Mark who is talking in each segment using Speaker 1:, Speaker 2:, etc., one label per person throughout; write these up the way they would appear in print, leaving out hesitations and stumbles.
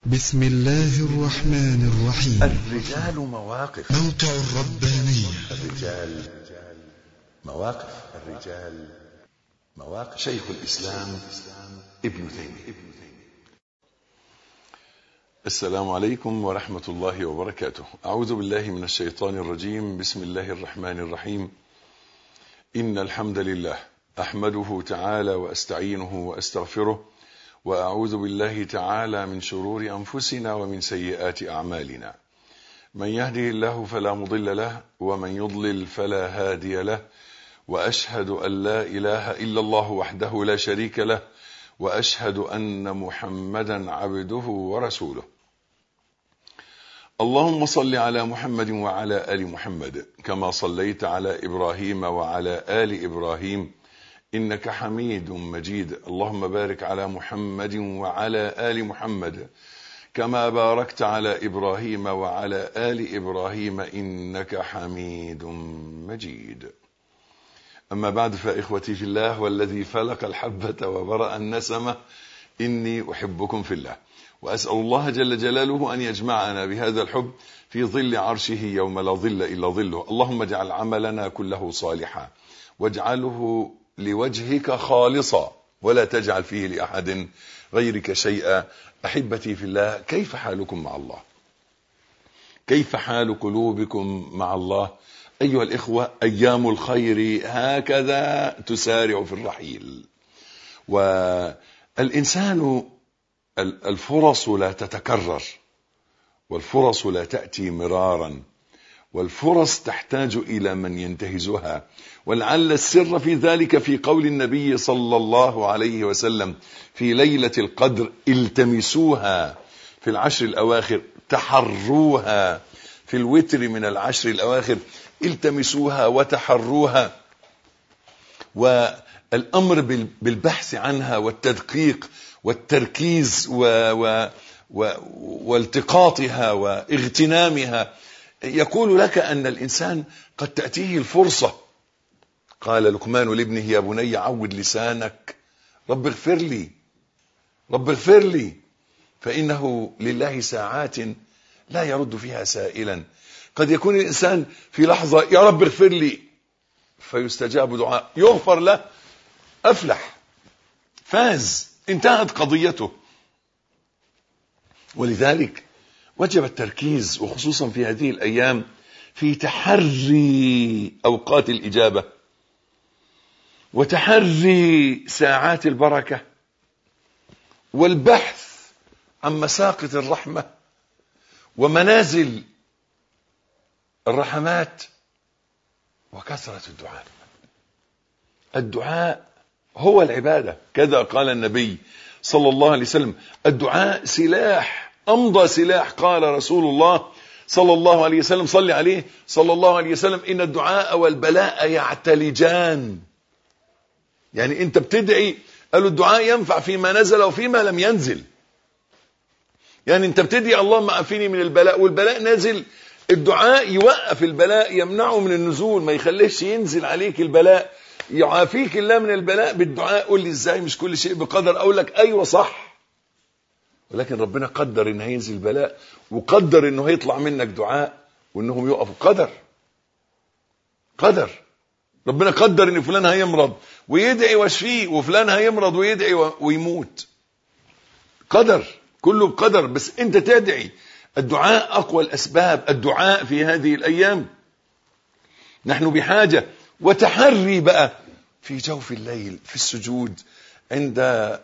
Speaker 1: بسم الله الرحمن الرحيم.
Speaker 2: الرجال مواقف.
Speaker 1: موقع الربانية.
Speaker 2: الرجال مواقف. الرجال مواقف. شيخ الإسلام ابن تيمية. السلام عليكم ورحمة الله وبركاته. أعوذ بالله من الشيطان الرجيم. بسم الله الرحمن الرحيم. إن الحمد لله أحمده تعالى وأستعينه وأستغفره، وأعوذ بالله تعالى من شرور أنفسنا ومن سيئات أعمالنا. من يهده الله فلا مضل له، ومن يضلل فلا هادي له، وأشهد أن لا إله إلا الله وحده لا شريك له، وأشهد أن محمدا عبده ورسوله. اللهم صل على محمد وعلى آل محمد كما صليت على إبراهيم وعلى آل إبراهيم إنك حميد مجيد. اللهم بارك على محمد وعلى آل محمد كما باركت على إبراهيم وعلى آل إبراهيم إنك حميد مجيد. أما بعد، فإخوتي في الله والذي فلق الحبة وبرأ النسمة، إني أحبكم في الله، وأسأل الله جل جلاله أن يجمعنا بهذا الحب في ظل عرشه يوم لا ظل إلا ظله. اللهم اجعل عملنا كله صالحا، واجعله لوجهك خالصا، ولا تجعل فيه لأحد غيرك شيئا. أحبتي في الله، كيف حالكم مع الله؟ كيف حال قلوبكم مع الله؟ أيها الإخوة، أيام الخير هكذا تسارع في الرحيل، والإنسان الفرص لا تتكرر، والفرص لا تأتي مرارا، والفرص تحتاج إلى من ينتهزها. ولعل السر في ذلك في قول النبي صلى الله عليه وسلم في ليلة القدر: التمسوها في العشر الأواخر، تحروها في الوتر من العشر الأواخر، التمسوها وتحروها. والأمر بالبحث عنها والتدقيق والتركيز والتقاطها واغتنامها. يقول لك أن الإنسان قد تأتيه الفرصة. قال لقمان لابنه: يا بني عود لسانك رب اغفر لي، رب اغفر لي، فإنه لله ساعات لا يرد فيها سائلا. قد يكون الإنسان في لحظة يا رب اغفر لي، فيستجاب دعاء، يغفر له، أفلح، فاز، انتهت قضيته. ولذلك وجب التركيز، وخصوصا في هذه الأيام، في تحري أوقات الإجابة، وتحري ساعات البركة، والبحث عن مساقط الرحمة ومنازل الرحمات، وكثرة الدعاء. الدعاء هو العبادة، كذا قال النبي صلى الله عليه وسلم: الدعاء سلاح، أمضى سلاح. قال رسول الله صلى الله عليه وسلم، صل عليه صلى الله عليه وسلم: إن الدعاء والبلاء يعتلجان. يعني أنت بتدعي، قالوا الدعاء ينفع فيما نزل وفيما لم ينزل. يعني أنت بتدعي اللهم عافيني من البلاء، والبلاء نازل، الدعاء يوقف البلاء، يمنعه من النزول، ما يخليش ينزل عليك البلاء. يعافيك الله من البلاء بالدعاء. قول لي ازاي مش كل شيء بقدر؟ اقول لك ايوه صح، ولكن ربنا قدر ان هينزل بلاء، وقدر انه هيطلع منك دعاء وانهم يقفوا. قدر ربنا قدر ان فلان هيمرض ويدعي واشفيه، وفلان هيمرض ويدعي ويموت. قدر، كله بقدر، بس انت تدعي. الدعاء اقوى الاسباب. الدعاء في هذه الايام نحن بحاجة. وتحري بقى في جوف الليل، في السجود، عند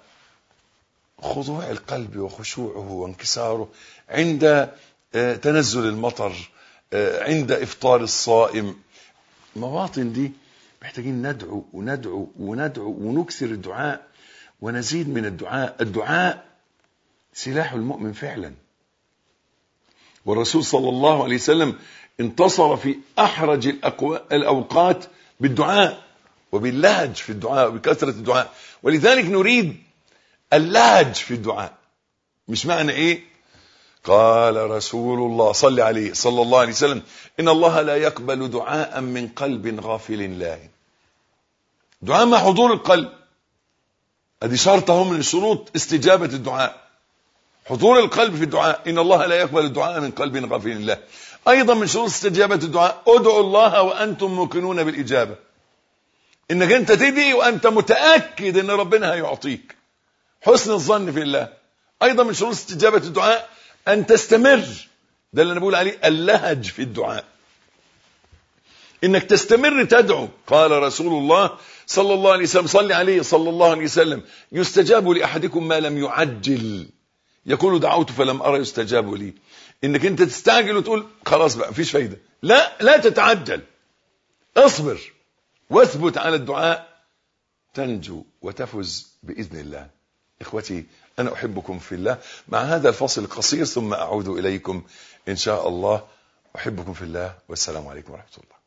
Speaker 2: خضوع القلب وخشوعه وانكساره، عند تنزل المطر، عند إفطار الصائم. مواطن دي محتاجين ندعو وندعو وندعو ونكثر الدعاء ونزيد من الدعاء. الدعاء سلاح المؤمن فعلا. والرسول صلى الله عليه وسلم انتصر في أحرج الأوقات بالدعاء، وباللهج في الدعاء، وبكثرة الدعاء. ولذلك نريد اللهج في الدعاء. مش معنى ايه؟ قال رسول الله صلى عليه صلى الله عليه وسلم: إن الله لا يقبل دعاء من قلب غافل لاهٍ. دعاء مع حضور القلب، ادي شرط اهو من شروط استجابة الدعاء، حضور القلب في الدعاء. إن الله لا يقبل الدعاء من قلب غافل الله. أيضا من شروط استجابة الدعاء ادعوا الله وأنتم موقنون بالإجابة، إنك أنت تدعي وأنت متأكد إن ربنا هيعطيك، حسن الظن في الله. أيضا من شروط استجابة الدعاء أن تستمر، ده اللي أنا بقول عليه اللهج في الدعاء، إنك تستمر تدعو. قال رسول الله صلى الله عليه وسلم صلي عليه صلى الله عليه وسلم يستجاب لأحدكم ما لم يعجل، يقول دعوت فلم أرى يستجاب لي. إنك أنت تستعجل وتقول خلاص بقى مفيش فايدة، لا تتعجل، اصبر واثبت على الدعاء تنجو وتفز بإذن الله. إخوتي أنا أحبكم في الله. مع هذا الفصل القصير ثم أعود إليكم إن شاء الله. أحبكم في الله والسلام عليكم ورحمة الله.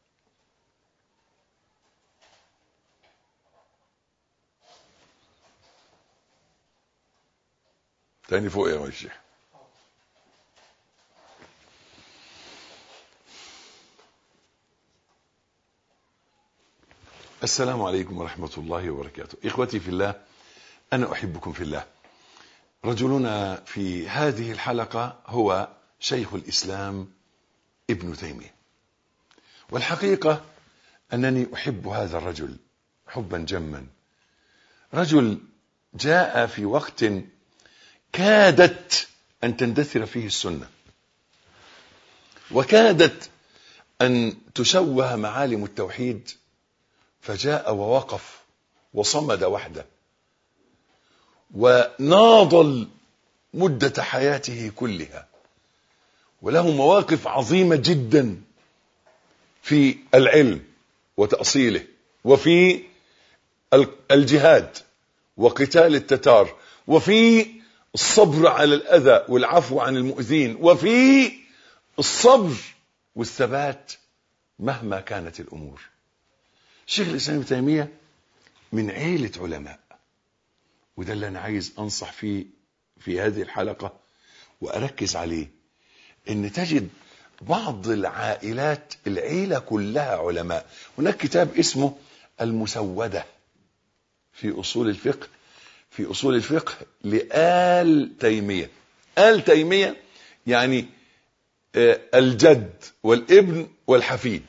Speaker 2: تاني فوق يا الشيخ. السلام عليكم ورحمة الله وبركاته. إخوتي في الله أنا أحبكم في الله. رجلنا في هذه الحلقة هو شيخ الإسلام ابن تيمية، والحقيقة أنني أحب هذا الرجل حبا جما. رجل جاء في وقت كادت أن تندثر فيه السنة، وكادت أن تشوه معالم التوحيد، فجاء ووقف وصمد وحده وناضل مدة حياته كلها، وله مواقف عظيمة جدا في العلم وتأصيله، وفي الجهاد وقتال التتار، وفي الصبر على الأذى والعفو عن المؤذين، وفي الصبر والثبات مهما كانت الأمور. شيخ الإسلام ابن تيمية من عيلة علماء، وده اللي أنا عايز أنصح فيه في هذه الحلقة وأركز عليه، إن تجد بعض العائلات العيلة كلها علماء. هناك كتاب اسمه المسودة في أصول الفقه لآل تيمية. آل تيمية يعني الجد والابن والحفيد،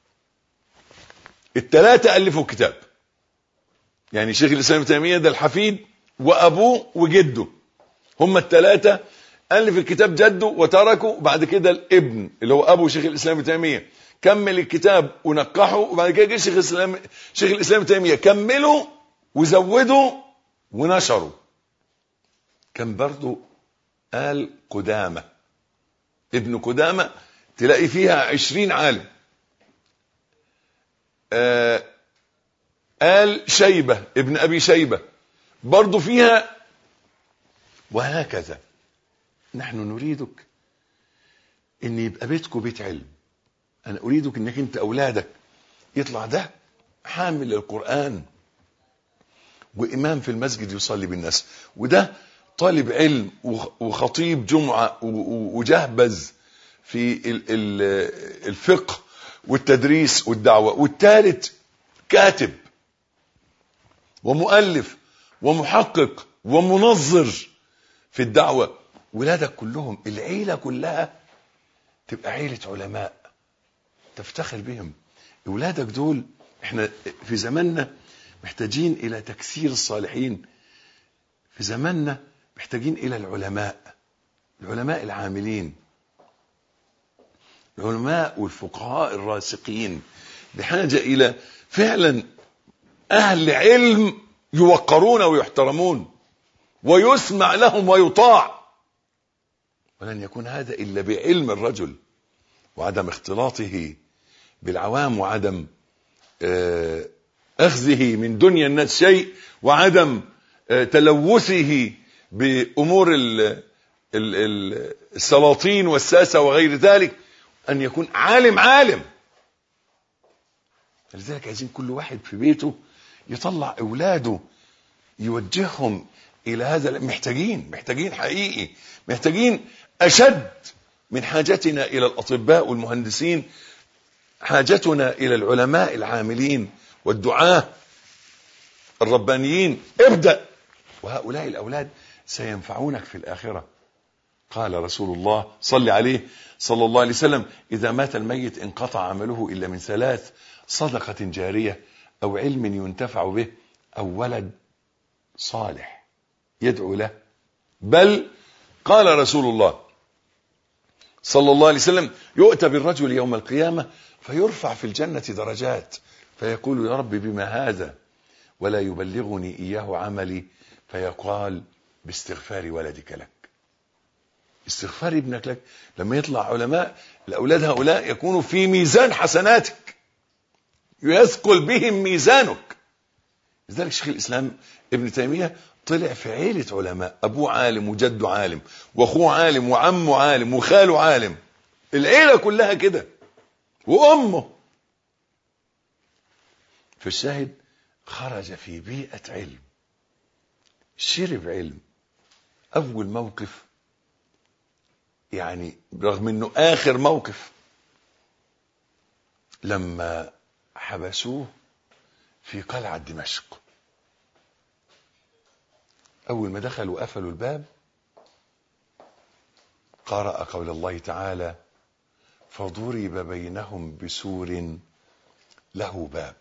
Speaker 2: الثلاثة ألفوا كتاب. يعني شيخ الإسلام ابن تيمية ده الحفيد وأبوه وجده، هم الثلاثة ألف الكتاب، جده وتركه، وبعد كده الابن اللي هو أبو شيخ الإسلام ابن تيمية كمل الكتاب ونقحه، وبعد كده جه شيخ الإسلام ابن تيمية كمله وزوده ونشره. كان برضو آل قدامة ابن قدامة تلاقي فيها 20 عالم. آل شيبة ابن أبي شيبة برضو فيها، وهكذا. نحن نريدك ان يبقى بيتكم بيت علم. انا اريدك انك انت اولادك يطلع ده حامل للقرآن وامام في المسجد يصلي بالناس، وده طالب علم وخطيب جمعة وجهبذ في الفقه والتدريس والدعوة، والثالث كاتب ومؤلف ومحقق ومنظر في الدعوة. ولادك كلهم، العيلة كلها تبقى عيلة علماء تفتخر بهم. ولادك دول احنا في زماننا محتاجين الى تكثير الصالحين، في زماننا محتاجين الى العلماء العاملين، العلماء والفقهاء الراسخين، بحاجة الى فعلا اهل علم يوقرون ويحترمون ويسمع لهم ويطاع. ولن يكون هذا إلا بعلم الرجل وعدم اختلاطه بالعوام، وعدم أخذه من دنيا الناس شيء، وعدم تلوثه بأمور السلاطين والساسة وغير ذلك. أن يكون عالم. لذلك عايزين كل واحد في بيته يطلع أولاده يوجههم إلى هذا. محتاجين حقيقي، محتاجين أشد من حاجتنا إلى الأطباء والمهندسين، حاجتنا إلى العلماء العاملين والدعاة الربانيين. ابدأ، وهؤلاء الأولاد سينفعونك في الآخرة. قال رسول الله صلى عليه صلى الله عليه وسلم: إذا مات الميت انقطع عمله إلا من ثلاث: صدقة جارية، أو علم ينتفع به، أو ولد صالح يدعو له. بل قال رسول الله صلى الله عليه وسلم: يؤتى بالرجل يوم القيامة فيرفع في الجنة درجات، فيقول: يا رب بما هذا؟ ولا يبلغني إياه عملي، فيقال: باستغفار ولدك لك. استغفار ابنك لك. لما يطلع علماء، الأولاد هؤلاء يكونوا في ميزان حسناتك، يثقل بهم ميزانك. لذلك شيخ الإسلام ابن تيمية طلع في عيلة علماء، أبوه عالم وجده عالم وأخوه عالم وعمه عالم وخاله عالم، العيلة كلها كده، وأمه. فالشاهد خرج في بيئة علم، شرب علم. أول موقف، يعني رغم أنه آخر موقف، لما حبسوه في قلعة دمشق، أول ما دخلوا وقفلوا الباب، قرأ قول الله تعالى: فضرب بينهم بسور له باب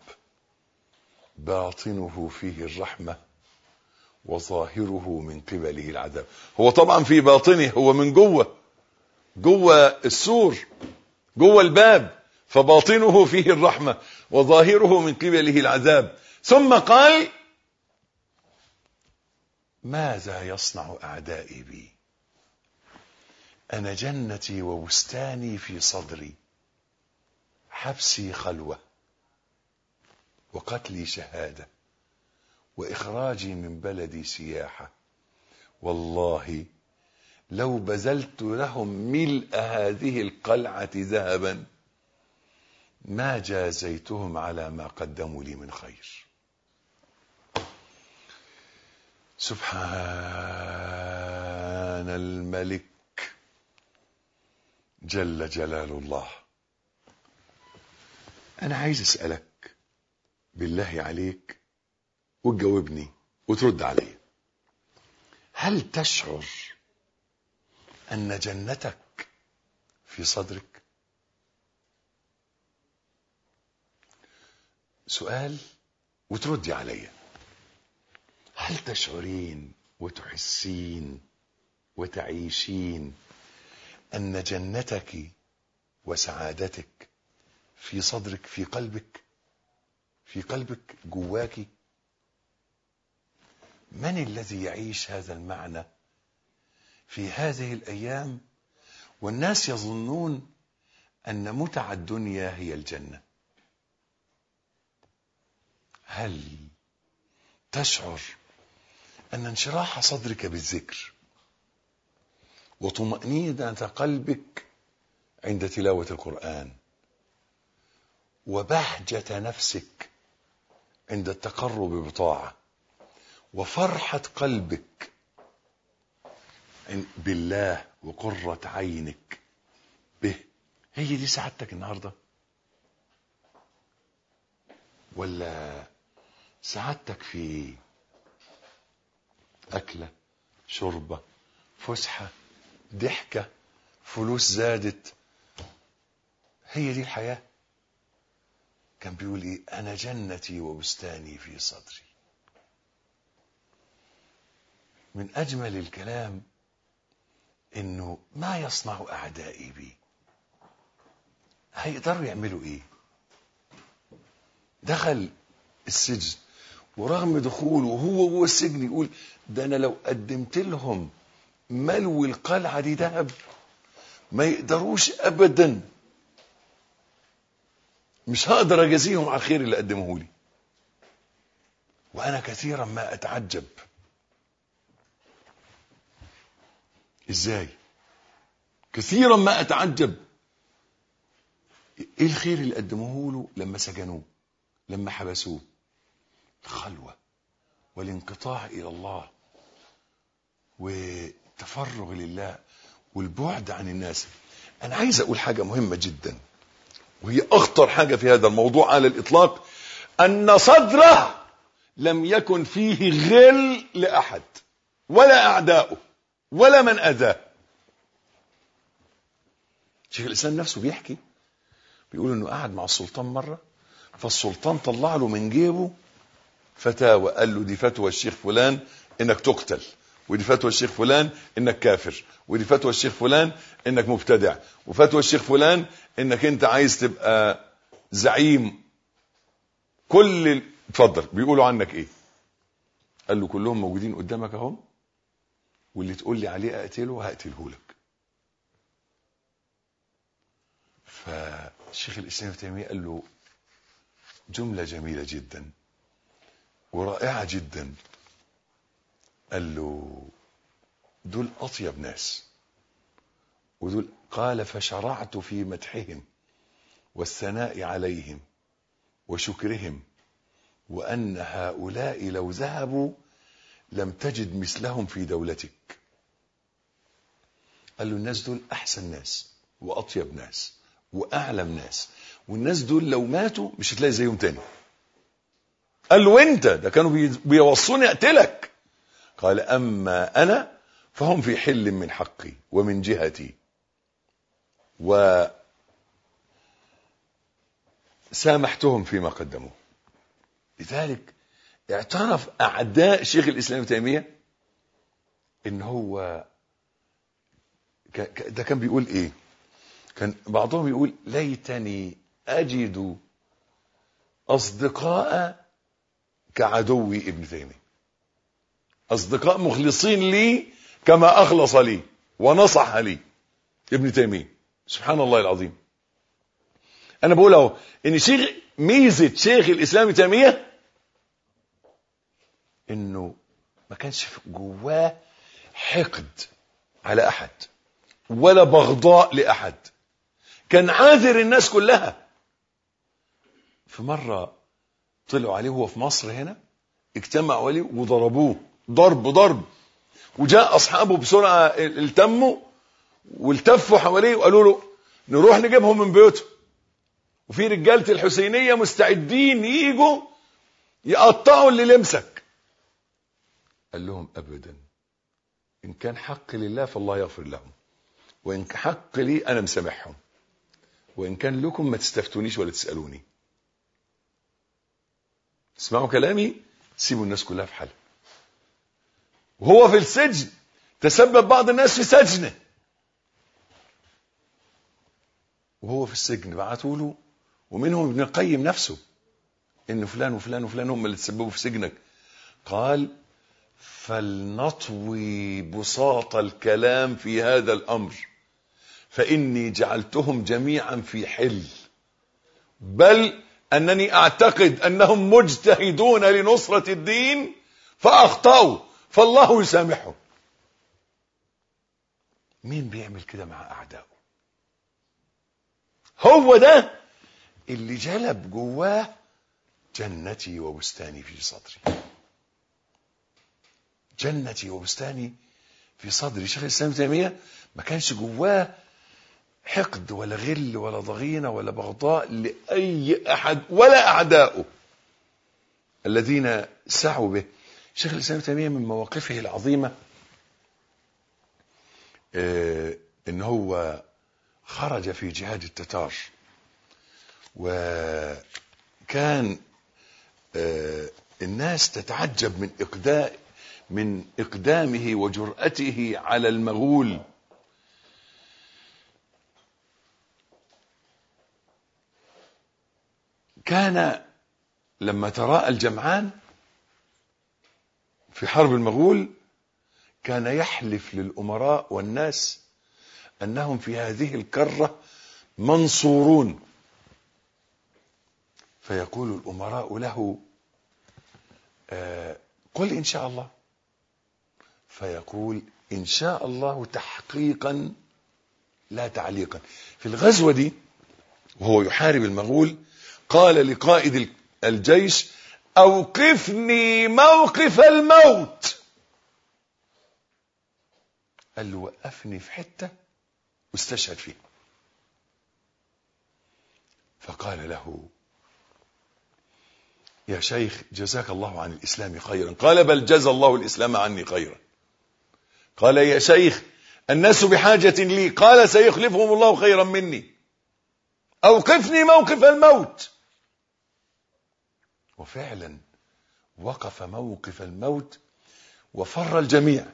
Speaker 2: باطنه فيه الرحمة وظاهره من قبله العذاب. هو طبعا في باطنه، هو من جوه السور، جوه الباب، فباطنه فيه الرحمة وظاهره من قبله العذاب. ثم قال: ماذا يصنع أعدائي بي؟ أنا جنتي وبستاني في صدري، حبسي خلوة، وقتلي شهادة، وإخراجي من بلدي سياحة. والله لو بذلت لهم ملء هذه القلعة ذهبا ما جازيتهم على ما قدموا لي من خير. سبحان الملك جل جلال الله. أنا عايز أسألك بالله عليك وتجاوبني وترد علي: هل تشعر أن جنتك في صدرك؟ سؤال وتردي علي. هل تشعرين وتحسين وتعيشين أن جنتك وسعادتك في صدرك، في قلبك جواك؟ من الذي يعيش هذا المعنى في هذه الأيام والناس يظنون أن متع الدنيا هي الجنة؟ هل تشعر أن انشراح صدرك بالذكر وطمأنينة قلبك عند تلاوة القرآن وبهجة نفسك عند التقرب بطاعة وفرحة قلبك بالله وقرة عينك به، هي دي سعادتك النهاردة؟ ولا سعادتك في أكلة، شربة، فسحة، ضحكة، فلوس زادت؟ هي دي الحياة؟ كان بيقول إيه؟ أنا جنتي وبستاني في صدري. من أجمل الكلام إنه ما يصنع أعدائي بي. هيقدروا يعملوا إيه؟ دخل السجن، ورغم دخوله وهو جوه السجن يقول: ده أنا لو قدمت لهم ملو القلعة دي ذهب ما يقدروش أبدا، مش هقدر أجازيهم على الخير اللي قدموه لي. وأنا كثيرا ما أتعجب إزاي، كثيرا ما أتعجب إيه الخير اللي قدموه له لما سجنوه، لما حبسوه. الخلوة والانقطاع إلى الله والتفرغ لله والبعد عن الناس. أنا عايز أقول حاجة مهمة جدا، وهي أخطر حاجة في هذا الموضوع على الإطلاق: أن صدره لم يكن فيه غل لأحد ولا أعداؤه ولا من أذاه. شيخ الإسلام نفسه بيحكي، بيقول إنه قعد مع السلطان مرة، فالسلطان طلع له من جيبه فتاوى، قال له دي فتوى الشيخ فلان إنك تقتل، ودي فتوى الشيخ فلان إنك كافر، ودي فتوى الشيخ فلان إنك مبتدع، وفتوى الشيخ فلان إنك أنت عايز تبقى زعيم. اتفضل بيقولوا عنك إيه؟ قال له كلهم موجودين قدامك اهم، واللي تقول لي عليه اقتله هقتله لك. فالشيخ الاسلام ابن تيميه قال له جمله جميله جدا ورائعه جدا، قال له دول اطيب ناس، ودول قال فشرعت في مدحهم والثناء عليهم وشكرهم، وان هؤلاء لو ذهبوا لم تجد مثلهم في دولتك. قال له الناس دول احسن ناس واطيب ناس واعلم ناس، والناس دول لو ماتوا مش هتلاقي زيهم تاني. قال له وانت ده كانوا بيوصوني اقتلك. قال اما انا فهم في حل من حقي ومن جهتي، وسامحتهم فيما قدموا. لذلك اعترف اعداء شيخ الاسلام ابن تيميه ان هو ده كان بيقول ايه، كان بعضهم يقول ليتني اجد اصدقاء كعدوي ابن تيميه، اصدقاء مخلصين لي كما اخلص لي ونصح لي ابن تيميه. سبحان الله العظيم. انا بقول اهو ان ميزه شيخ الاسلام ابن تيميه انه ما كانش جواه حقد على احد ولا بغضاء لاحد، كان عاذر الناس كلها. في مره طلعوا عليه وهو في مصر هنا، اجتمعوا عليه وضربوه ضرب، وجاء اصحابه بسرعه التموا والتفوا حواليه وقالوا له نروح نجيبهم من بيوتهم، وفي رجاله الحسينيه مستعدين ييجوا يقطعوا اللي لمسك. قال لهم ابدا، ان كان حق لله فالله يغفر لهم، وان حق لي انا مسامحهم، وان كان لكم ما تستفتونيش ولا تسالوني. اسمعوا كلامي، سيبوا الناس كلها في حالها. وهو في السجن تسبب بعض الناس في سجنه، وهو في السجن بعتوا له، ومنهم ابن القيم نفسه، ان فلان وفلان وفلان هم اللي تسببوا في سجنك. قال فلنطوي بساط الكلام في هذا الامر، فاني جعلتهم جميعا في حل، بل انني اعتقد انهم مجتهدون لنصرة الدين فاخطأوا فالله يسامحهم. مين بيعمل كده مع اعدائه؟ هو ده اللي جلب جواه جنتي وبستاني في صدري. جنتي وبستاني في صدري. شيخ الاسلام ابن تيميه ما كانش جواه حقد ولا غل ولا ضغينه ولا بغضاء لاي احد ولا اعدائه الذين سعوا به. شيخ الاسلام ابن تيميه من مواقفه العظيمه ان هو خرج في جهاد التتار، وكان الناس تتعجب من إقدامه وجرأته على المغول. كان لما تراءى الجمعان في حرب المغول كان يحلف للأمراء والناس أنهم في هذه الكرة منصورون، فيقول الأمراء له قل إن شاء الله، فيقول إن شاء الله تحقيقا لا تعليقا. في الغزوة دي وهو يحارب المغول قال لقائد الجيش أوقفني موقف الموت. قال له وقفني في حتة واستشهد فيها. فقال له يا شيخ جزاك الله عن الإسلام خيرا. قال بل جزى الله الإسلام عني خيرا. قال يا شيخ الناس بحاجة لي، قال سيخلفهم الله خيرا مني، أوقفني موقف الموت. وفعلا وقف موقف الموت وفر الجميع،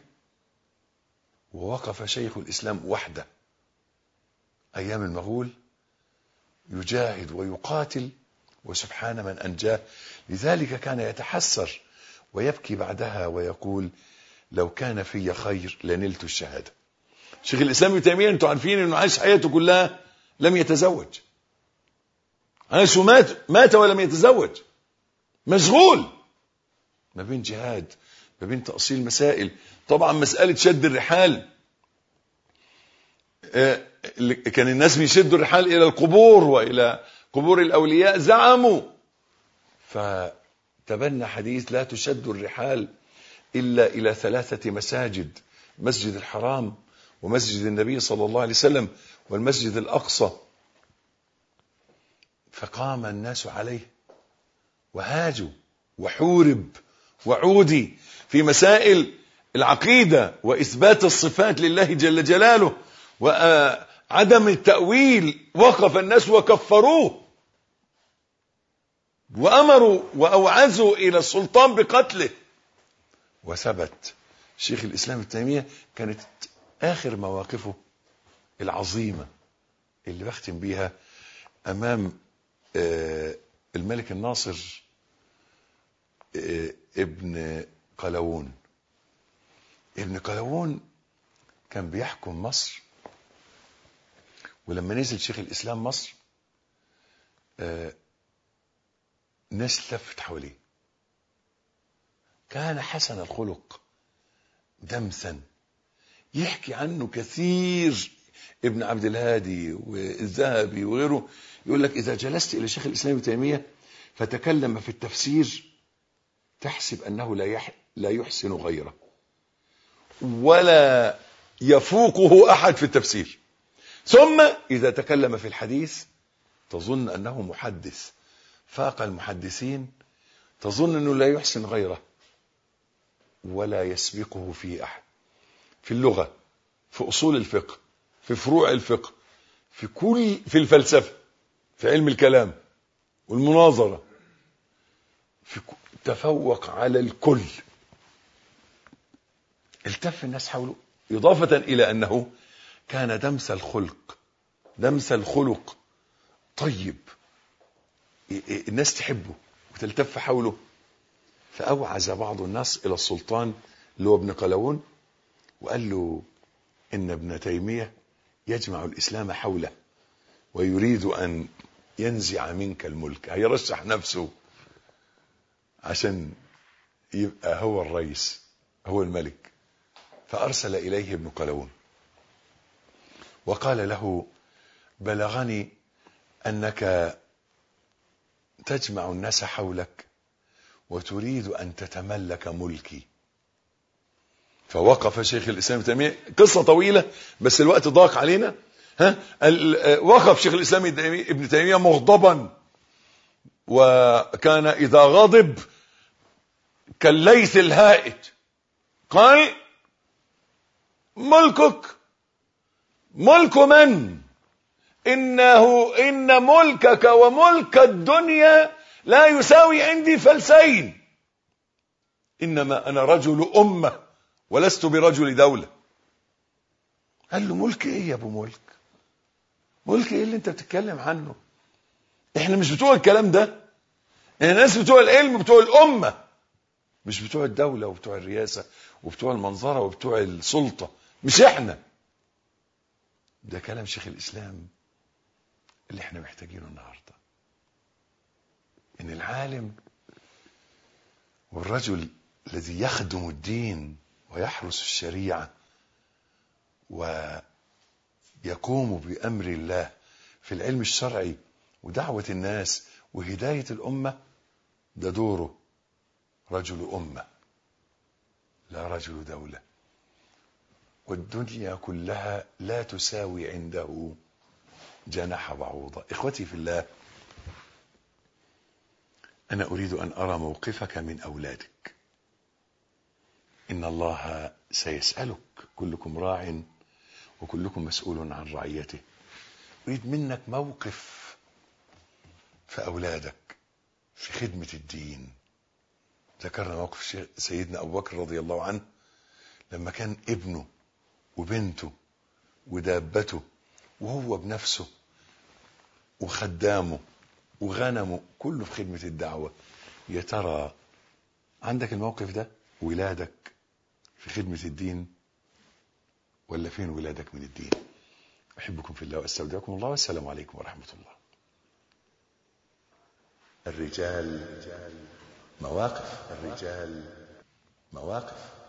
Speaker 2: ووقف شيخ الإسلام وحده أيام المغول يجاهد ويقاتل، وسبحان من أنجاه. لذلك كان يتحسر ويبكي بعدها ويقول لو كان في خير لنلت الشهادة. شيخ الإسلام ابن تيمية انتم عارفين انه عاش حياته كلها لم يتزوج، عاش مات ولم يتزوج، مشغول ما بين جهاد، ما بين تأصيل مسائل. طبعا مسألة شد الرحال، كان الناس بيشدوا الرحال إلى القبور وإلى قبور الأولياء، زعموا، فتبنى حديث لا تشد الرحال إلا إلى 3 مساجد: مسجد الحرام، ومسجد النبي صلى الله عليه وسلم، والمسجد الأقصى. فقام الناس عليه وهاجوا وحورب وعودي في مسائل العقيدة وإثبات الصفات لله جل جلاله وعدم التأويل. وقف الناس وكفروه وأمروا وأوعزوا إلى السلطان بقتله. وثبت شيخ الإسلام ابن تيمية كانت آخر مواقفه العظيمة اللي بختم بيها أمام الملك الناصر ابن قلاوون. ابن قلاوون كان بيحكم مصر، ولما نزل شيخ الإسلام مصر ناس لفت حواليه. كان حسن الخلق دمثا، يحكي عنه كثير ابن عبد الهادي والذهبي وغيره، يقول لك إذا جلست إلى شيخ الإسلام ابن تيمية فتكلم في التفسير تحسب أنه لا يحسن غيره ولا يفوقه أحد في التفسير، ثم إذا تكلم في الحديث تظن أنه محدث فاق المحدثين، تظن أنه لا يحسن غيره ولا يسبقه فيه أحد، في اللغة، في أصول الفقه، في فروع الفقه، في الفلسفة، في علم الكلام والمناظرة، تفوق على الكل. التف الناس حوله، إضافة إلى أنه كان دمس الخلق طيب، الناس تحبه وتلتف حوله. فأوعز بعض الناس إلى السلطان اللي هو ابن قلاوون وقال له إن ابن تيمية يجمع الإسلام حوله ويريد أن ينزع منك الملك، هيرشح نفسه عشان يبقى هو الرئيس، هو الملك. فأرسل إليه ابن قلاوون وقال له بلغني أنك تجمع الناس حولك وتريد أن تتملك ملكي. فوقف شيخ الإسلام ابن تيمية، قصة طويلة بس الوقت ضاق علينا. وقف شيخ الإسلام ابن تيمية مغضبا، وكان إذا غضب كالليث الهائج، قال ملكك ملك من؟ إن ملكك وملك الدنيا لا يساوي عندي فلسين، إنما أنا رجل أمة ولست برجل دولة. قال له ملك إيه يا أبو ملك؟ ملك إيه اللي أنت بتتكلم عنه؟ إحنا مش بتوع الكلام ده، إحنا ناس بتوع العلم بتوع الأمة، مش بتوع الدولة وبتوع الرئاسة وبتوع المنظرة وبتوع السلطة، مش إحنا. ده كلام شيخ الإسلام اللي احنا محتاجينه النهاردة، ان العالم والرجل الذي يخدم الدين ويحرس الشريعة ويقوم بأمر الله في العلم الشرعي ودعوة الناس وهداية الأمة، ده دوره رجل أمة لا رجل دولة، والدنيا كلها لا تساوي عنده جناح بعوضة. إخوتي في الله، أنا أريد أن أرى موقفك من أولادك. إن الله سيسألك، كلكم راع وكلكم مسؤول عن رعيته. أريد منك موقف في أولادك في خدمة الدين. ذكرنا موقف سيدنا أبو بكر رضي الله عنه لما كان ابنه وبنته ودابته وهو بنفسه وخدامه وغنمه كله في خدمة الدعوة. يا ترى عندك الموقف ده؟ ولادك في خدمة الدين ولا فين ولادك من الدين؟ أحبكم في الله وأستودعكم الله والسلام عليكم ورحمة الله. الرجال مواقف.